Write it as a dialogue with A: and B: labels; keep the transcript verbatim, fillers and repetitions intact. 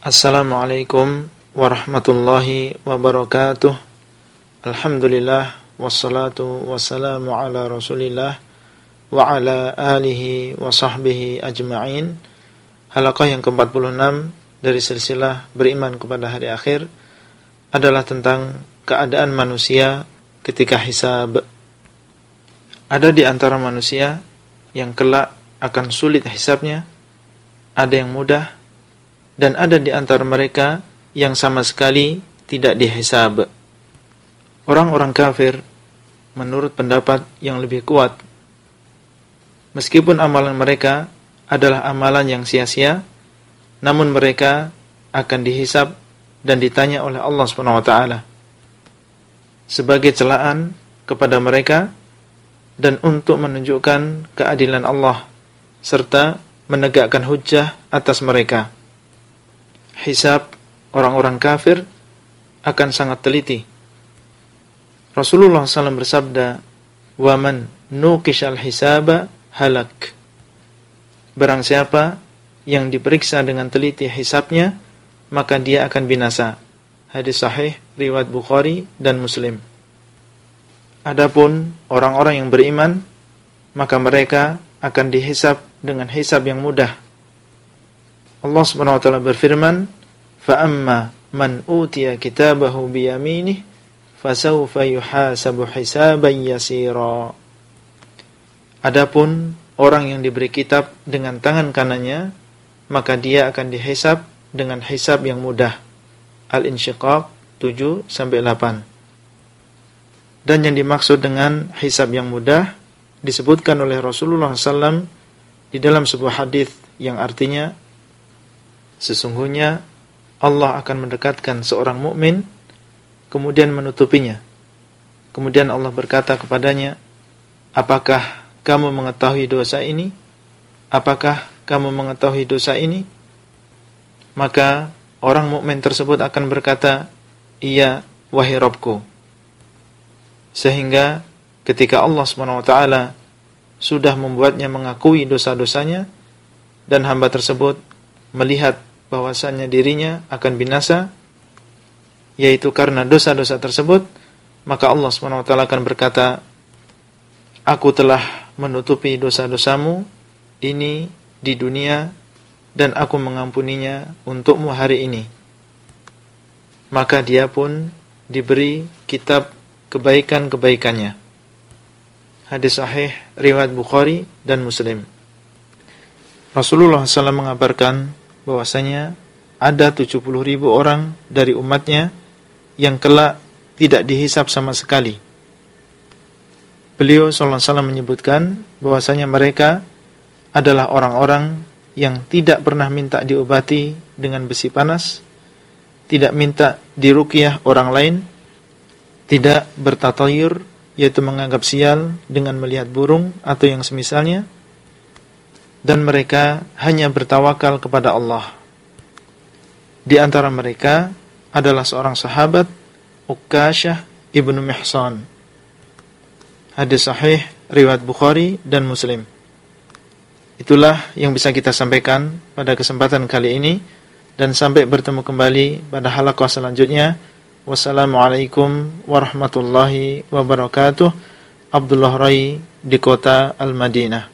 A: Assalamualaikum warahmatullahi wabarakatuh. Alhamdulillah wassalatu wassalamu ala Rasulillah wa ala alihi wa sahbihi ajma'in. Halaqah yang ke empat puluh enam dari silsilah beriman kepada hari akhir adalah tentang keadaan manusia ketika hisab. Ada di antara manusia yang kelak akan sulit hisabnya, ada yang mudah, dan ada di antara mereka yang sama sekali tidak dihisab. Orang-orang kafir, menurut pendapat yang lebih kuat, meskipun amalan mereka adalah amalan yang sia-sia, namun mereka akan dihisab dan ditanya oleh Allah subhanahu wa taala sebagai celaan kepada mereka dan untuk menunjukkan keadilan Allah serta menegakkan hujjah atas mereka. Hisab orang-orang kafir akan sangat teliti. Rasulullah shallallahu alaihi wasallam bersabda, "Wa man nuqishal hisaba halak." Barang siapa yang diperiksa dengan teliti hisabnya, maka dia akan binasa. Hadis sahih riwayat Bukhari dan Muslim. Adapun orang-orang yang beriman, maka mereka akan dihisab dengan hisab yang mudah. Allah Subhanahu wa taala berfirman, "Fa amma man utiya kitabahu bi yaminih, fasawfa yuhasabu hisaban yasira." Adapun orang yang diberi kitab dengan tangan kanannya, maka dia akan dihisab dengan hisab yang mudah. Al-Insyiqaq tujuh sampai delapan. Dan yang dimaksud dengan hisab yang mudah disebutkan oleh Rasulullah shallallahu alaihi wasallam di dalam sebuah hadis yang artinya, sesungguhnya Allah akan mendekatkan seorang mukmin kemudian menutupinya. Kemudian Allah berkata kepadanya, "Apakah kamu mengetahui dosa ini? Apakah kamu mengetahui dosa ini?" Maka orang mukmin tersebut akan berkata, "Iya, wahai Rabbku." Sehingga ketika Allah subhanahu wa taala sudah membuatnya mengakui dosa-dosanya dan hamba tersebut melihat bahwasannya dirinya akan binasa, yaitu karena dosa-dosa tersebut, maka Allah subhanahu wa taala akan berkata, "Aku telah menutupi dosa-dosamu ini di dunia dan aku mengampuninya untukmu hari ini." Maka dia pun diberi kitab kebaikan-kebaikannya. Hadis sahih riwayat Bukhari dan Muslim. Rasulullah shallallahu alaihi wasallam mengabarkan bahwasanya ada tujuh puluh ribu orang dari umatnya yang kelak tidak dihisab sama sekali. Beliau shallallahu alaihi wasallam menyebutkan bahwasanya mereka adalah orang-orang yang tidak pernah minta diobati dengan besi panas, tidak minta diruqyah orang lain, tidak bertatayur, yaitu menganggap sial dengan melihat burung atau yang semisalnya, dan mereka hanya bertawakal kepada Allah. Di antara mereka adalah seorang sahabat, Uqashah ibnu Mihsan. Hadis sahih riwayat Bukhari dan Muslim. Itulah yang bisa kita sampaikan pada kesempatan kali ini, dan sampai bertemu kembali pada halaqah selanjutnya. Wassalamualaikum warahmatullahi wabarakatuh. Abdullah Rai di kota Al-Madinah.